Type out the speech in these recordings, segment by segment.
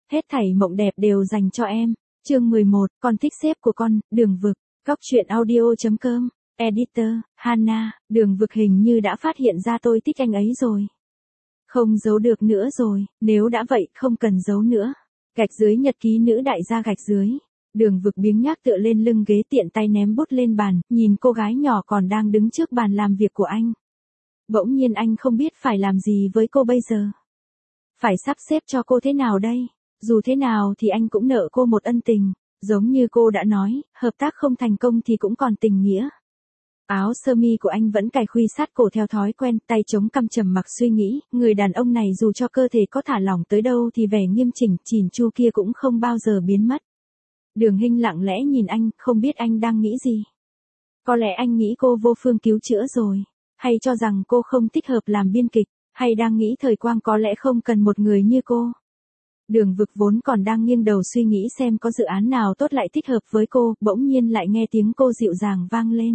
Hết thảy mộng đẹp đều dành cho em. Chương 11, con thích sếp của con, Đường Vực. Góc truyện audio.com. Editor, Hana, Đường Vực hình như đã phát hiện ra tôi thích anh ấy rồi. Không giấu được nữa rồi, nếu đã vậy không cần giấu nữa. Gạch dưới nhật ký nữ đại gia gạch dưới. Đường Vực biếng nhác tựa lên lưng ghế tiện tay ném bút lên bàn, nhìn cô gái nhỏ còn đang đứng trước bàn làm việc của anh. Bỗng nhiên anh không biết phải làm gì với cô bây giờ. Phải sắp xếp cho cô thế nào đây? Dù thế nào thì anh cũng nợ cô một ân tình. Giống như cô đã nói, hợp tác không thành công thì cũng còn tình nghĩa. Áo sơ mi của anh vẫn cài khuy sát cổ theo thói quen, tay chống cằm trầm mặc suy nghĩ, người đàn ông này dù cho cơ thể có thả lỏng tới đâu thì vẻ nghiêm chỉnh, chỉn chu kia cũng không bao giờ biến mất. Đường Hinh lặng lẽ nhìn anh, không biết anh đang nghĩ gì. Có lẽ anh nghĩ cô vô phương cứu chữa rồi, hay cho rằng cô không thích hợp làm biên kịch, hay đang nghĩ thời Quang có lẽ không cần một người như cô. Đường Vực vốn còn đang nghiêng đầu suy nghĩ xem có dự án nào tốt lại thích hợp với cô, bỗng nhiên lại nghe tiếng cô dịu dàng vang lên.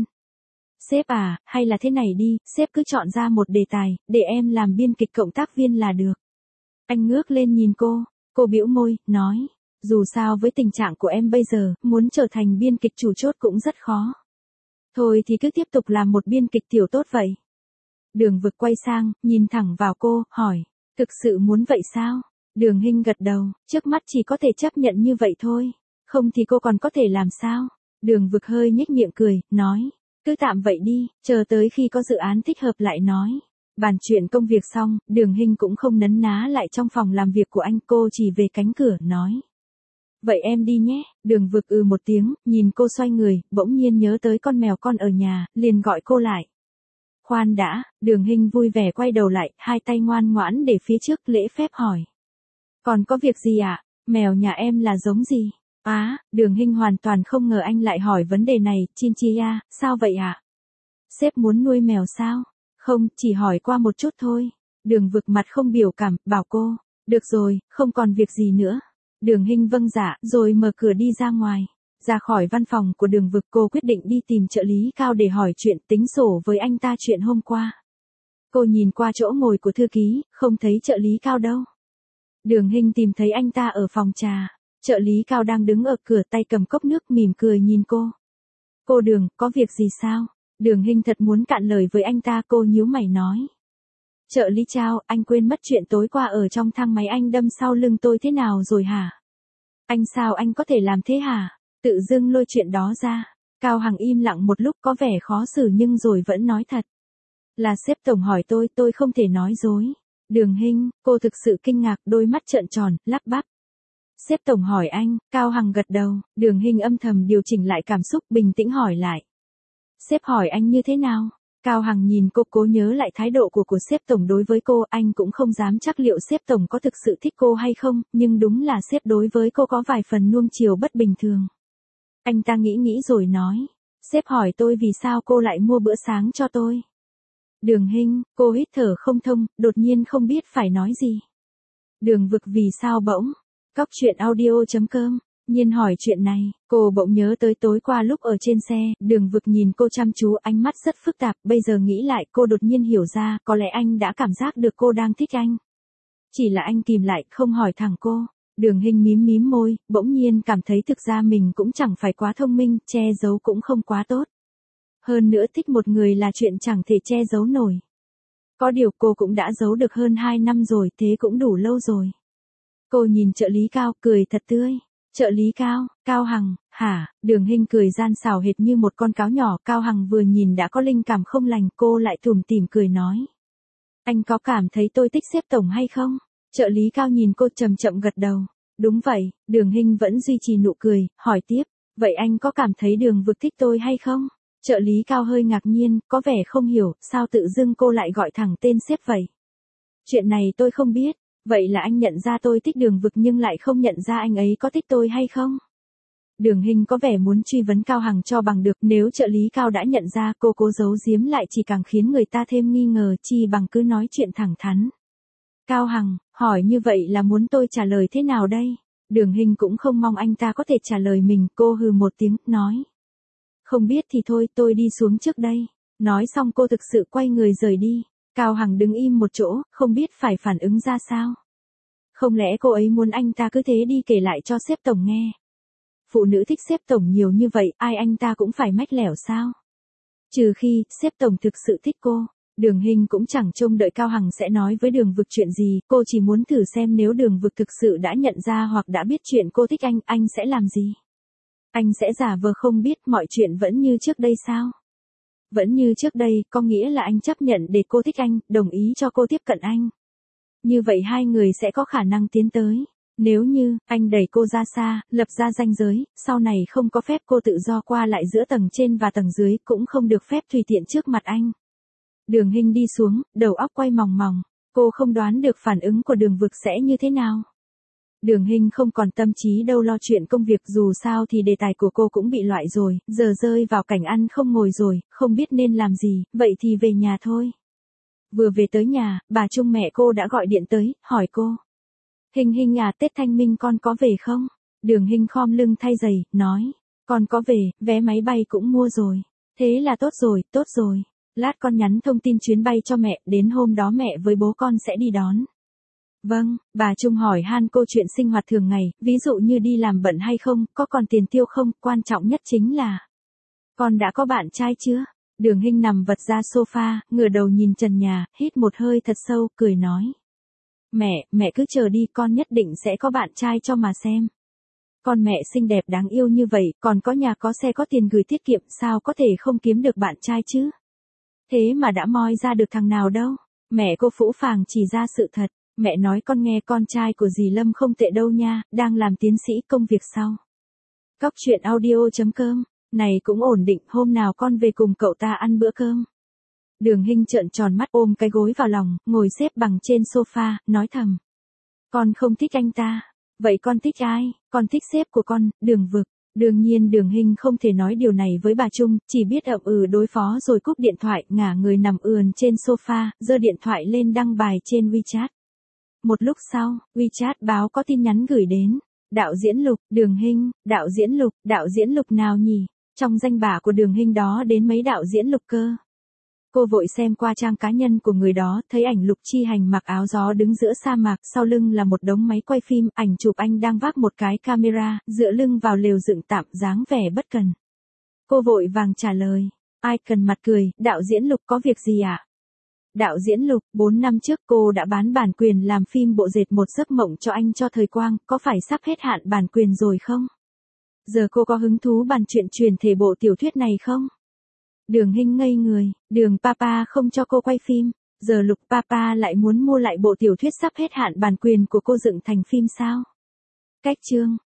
Sếp à, hay là thế này đi, sếp cứ chọn ra một đề tài, để em làm biên kịch cộng tác viên là được. Anh ngước lên nhìn cô bĩu môi, nói, dù sao với tình trạng của em bây giờ, muốn trở thành biên kịch chủ chốt cũng rất khó. Thôi thì cứ tiếp tục làm một biên kịch tiểu tốt vậy. Đường Vực quay sang, nhìn thẳng vào cô, hỏi, thực sự muốn vậy sao? Đường Hinh gật đầu, trước mắt chỉ có thể chấp nhận như vậy thôi, không thì cô còn có thể làm sao? Đường Vực hơi nhếch miệng cười, nói, cứ tạm vậy đi, chờ tới khi có dự án thích hợp lại nói. Bàn chuyện công việc xong, Đường Hinh cũng không nấn ná lại trong phòng làm việc của anh, cô chỉ về cánh cửa, nói. Vậy em đi nhé, Đường Vực một tiếng, nhìn cô xoay người, bỗng nhiên nhớ tới con mèo con ở nhà, liền gọi cô lại. Khoan đã, Đường Hinh vui vẻ quay đầu lại, hai tay ngoan ngoãn để phía trước, lễ phép hỏi. Còn có việc gì ạ? Mèo nhà em là giống gì? Đường Hinh hoàn toàn không ngờ anh lại hỏi vấn đề này, Chinchilla, sao vậy ạ? Sếp muốn nuôi mèo sao? Không, chỉ hỏi qua một chút thôi. Đường Vực mặt không biểu cảm, bảo cô, được rồi, không còn việc gì nữa. Đường Hinh vâng dạ, rồi mở cửa đi ra ngoài. Ra khỏi văn phòng của Đường Vực, cô quyết định đi tìm trợ lý Cao để hỏi chuyện, tính sổ với anh ta chuyện hôm qua. Cô nhìn qua chỗ ngồi của thư ký, không thấy trợ lý Cao đâu. Đường Hinh tìm thấy anh ta ở phòng trà. Trợ lý Cao đang đứng ở cửa, tay cầm cốc nước, mỉm cười nhìn cô. Cô Đường, có việc gì sao? Đường Hinh thật muốn cạn lời với anh ta, cô nhíu mày nói. Trợ lý Cao, anh quên mất chuyện tối qua ở trong thang máy anh đâm sau lưng tôi thế nào rồi hả? Sao anh có thể làm thế hả? Tự dưng lôi chuyện đó ra. Cao Hằng im lặng một lúc, có vẻ khó xử nhưng rồi vẫn nói thật. Là sếp tổng hỏi tôi không thể nói dối. Đường Hinh, cô thực sự kinh ngạc, đôi mắt trợn tròn, lắp bắp. Sếp tổng hỏi anh, Cao Hằng gật đầu, Đường Hinh âm thầm điều chỉnh lại cảm xúc, bình tĩnh hỏi lại. Sếp hỏi anh như thế nào? Cao Hằng nhìn cô, cố nhớ lại thái độ của sếp tổng đối với cô, anh cũng không dám chắc liệu sếp tổng có thực sự thích cô hay không, nhưng đúng là sếp đối với cô có vài phần nuông chiều bất bình thường. Anh ta nghĩ rồi nói, sếp hỏi tôi vì sao cô lại mua bữa sáng cho tôi. Đường Hinh, cô hít thở không thông, đột nhiên không biết phải nói gì. Đường Vực vì sao bỗng? Góc truyện audio.com. Nhiên hỏi chuyện này, cô bỗng nhớ tới tối qua lúc ở trên xe, Đường Vực nhìn cô chăm chú, ánh mắt rất phức tạp, bây giờ nghĩ lại cô đột nhiên hiểu ra, có lẽ anh đã cảm giác được cô đang thích anh. Chỉ là anh kìm lại, không hỏi thẳng cô. Đường Hinh mím môi, bỗng nhiên cảm thấy thực ra mình cũng chẳng phải quá thông minh, che giấu cũng không quá tốt. Hơn nữa thích một người là chuyện chẳng thể che giấu nổi. Có điều cô cũng đã giấu được hơn 2 năm rồi, thế cũng đủ lâu rồi. Cô nhìn trợ lý Cao, cười thật tươi. Trợ lý Cao, Cao Hằng, hả? Đường Hinh cười gian xảo hệt như một con cáo nhỏ, Cao Hằng vừa nhìn đã có linh cảm không lành, cô lại tủm tỉm cười nói. Anh có cảm thấy tôi thích sếp tổng hay không? Trợ lý Cao nhìn cô chậm chậm gật đầu. Đúng vậy, Đường Hinh vẫn duy trì nụ cười, hỏi tiếp. Vậy anh có cảm thấy Đường Vực thích tôi hay không? Trợ lý Cao hơi ngạc nhiên, có vẻ không hiểu, sao tự dưng cô lại gọi thẳng tên sếp vậy? Chuyện này tôi không biết. Vậy là anh nhận ra tôi thích Đường Vực nhưng lại không nhận ra anh ấy có thích tôi hay không? Đường Hinh có vẻ muốn truy vấn Cao Hằng cho bằng được, nếu trợ lý Cao đã nhận ra, cô cố giấu giếm lại chỉ càng khiến người ta thêm nghi ngờ, chi bằng cứ nói chuyện thẳng thắn. Cao Hằng, hỏi như vậy là muốn tôi trả lời thế nào đây? Đường Hinh cũng không mong anh ta có thể trả lời mình, cô hừ một tiếng, nói. Không biết thì thôi, tôi đi xuống trước đây. Nói xong cô thực sự quay người rời đi. Cao Hằng đứng im một chỗ, không biết phải phản ứng ra sao. Không lẽ cô ấy muốn anh ta cứ thế đi kể lại cho sếp tổng nghe? Phụ nữ thích sếp tổng nhiều như vậy, ai anh ta cũng phải mách lẻo sao? Trừ khi, sếp tổng thực sự thích cô. Đường Hinh cũng chẳng trông đợi Cao Hằng sẽ nói với Đường Vực chuyện gì, cô chỉ muốn thử xem nếu Đường Vực thực sự đã nhận ra hoặc đã biết chuyện cô thích anh sẽ làm gì? Anh sẽ giả vờ không biết mọi chuyện vẫn như trước đây sao? Vẫn như trước đây, có nghĩa là anh chấp nhận để cô thích anh, đồng ý cho cô tiếp cận anh. Như vậy hai người sẽ có khả năng tiến tới. Nếu như, anh đẩy cô ra xa, lập ra ranh giới, sau này không có phép cô tự do qua lại giữa tầng trên và tầng dưới, cũng không được phép tùy tiện trước mặt anh. Đường Hinh đi xuống, đầu óc quay mòng mòng, cô không đoán được phản ứng của Đường Vực sẽ như thế nào. Đường Hinh không còn tâm trí đâu lo chuyện công việc, dù sao thì đề tài của cô cũng bị loại rồi, giờ rơi vào cảnh ăn không ngồi rồi, không biết nên làm gì, vậy thì về nhà thôi. Vừa về tới nhà, bà Trung mẹ cô đã gọi điện tới, hỏi cô. Hinh à, Tết Thanh Minh con có về không? Đường Hinh khom lưng thay giày, nói. Con có về, vé máy bay cũng mua rồi. Thế là tốt rồi. Lát con nhắn thông tin chuyến bay cho mẹ, đến hôm đó mẹ với bố con sẽ đi đón. Vâng, bà Trung hỏi han cô chuyện sinh hoạt thường ngày, ví dụ như đi làm bận hay không, có còn tiền tiêu không, quan trọng nhất chính là. Con đã có bạn trai chưa? Đường Hinh nằm vật ra sofa, ngửa đầu nhìn trần nhà, hít một hơi thật sâu, cười nói. Mẹ cứ chờ đi, con nhất định sẽ có bạn trai cho mà xem. Con mẹ xinh đẹp đáng yêu như vậy, còn có nhà có xe có tiền gửi tiết kiệm, sao có thể không kiếm được bạn trai chứ? Thế mà đã moi ra được thằng nào đâu. Mẹ cô phũ phàng chỉ ra sự thật. Mẹ nói con nghe, con trai của dì Lâm không tệ đâu nha, đang làm tiến sĩ công việc sau. Cóc truyện audio.com, này cũng ổn định, hôm nào con về cùng cậu ta ăn bữa cơm. Đường Hinh trợn tròn mắt ôm cái gối vào lòng, ngồi xếp bằng trên sofa, nói thầm. Con không thích anh ta. Vậy con thích ai? Con thích sếp của con, Đường Vực. Đương nhiên Đường Hinh không thể nói điều này với bà Trung, chỉ biết ậm đối phó rồi cúp điện thoại, ngả người nằm ườn trên sofa, giơ điện thoại lên đăng bài trên WeChat. Một lúc sau, WeChat báo có tin nhắn gửi đến. Đạo diễn Lục, Đường Hinh, đạo diễn Lục nào nhỉ? Trong danh bạ của Đường Hinh đó đến mấy đạo diễn Lục cơ. Cô vội xem qua trang cá nhân của người đó, thấy ảnh Lục Chi Hành mặc áo gió đứng giữa sa mạc, sau lưng là một đống máy quay phim, ảnh chụp anh đang vác một cái camera, dựa lưng vào lều dựng tạm, dáng vẻ bất cần. Cô vội vàng trả lời, ai cần, mặt cười, đạo diễn Lục có việc gì ạ? Đạo diễn Lục, 4 năm trước cô đã bán bản quyền làm phim bộ dệt Một Giấc Mộng cho anh cho thời Quang, có phải sắp hết hạn bản quyền rồi không? Giờ cô có hứng thú bàn chuyện truyền thể bộ tiểu thuyết này không? Đường Hinh ngây người, Đường Papa không cho cô quay phim, giờ Lục Papa lại muốn mua lại bộ tiểu thuyết sắp hết hạn bản quyền của cô dựng thành phim sao? Cách chương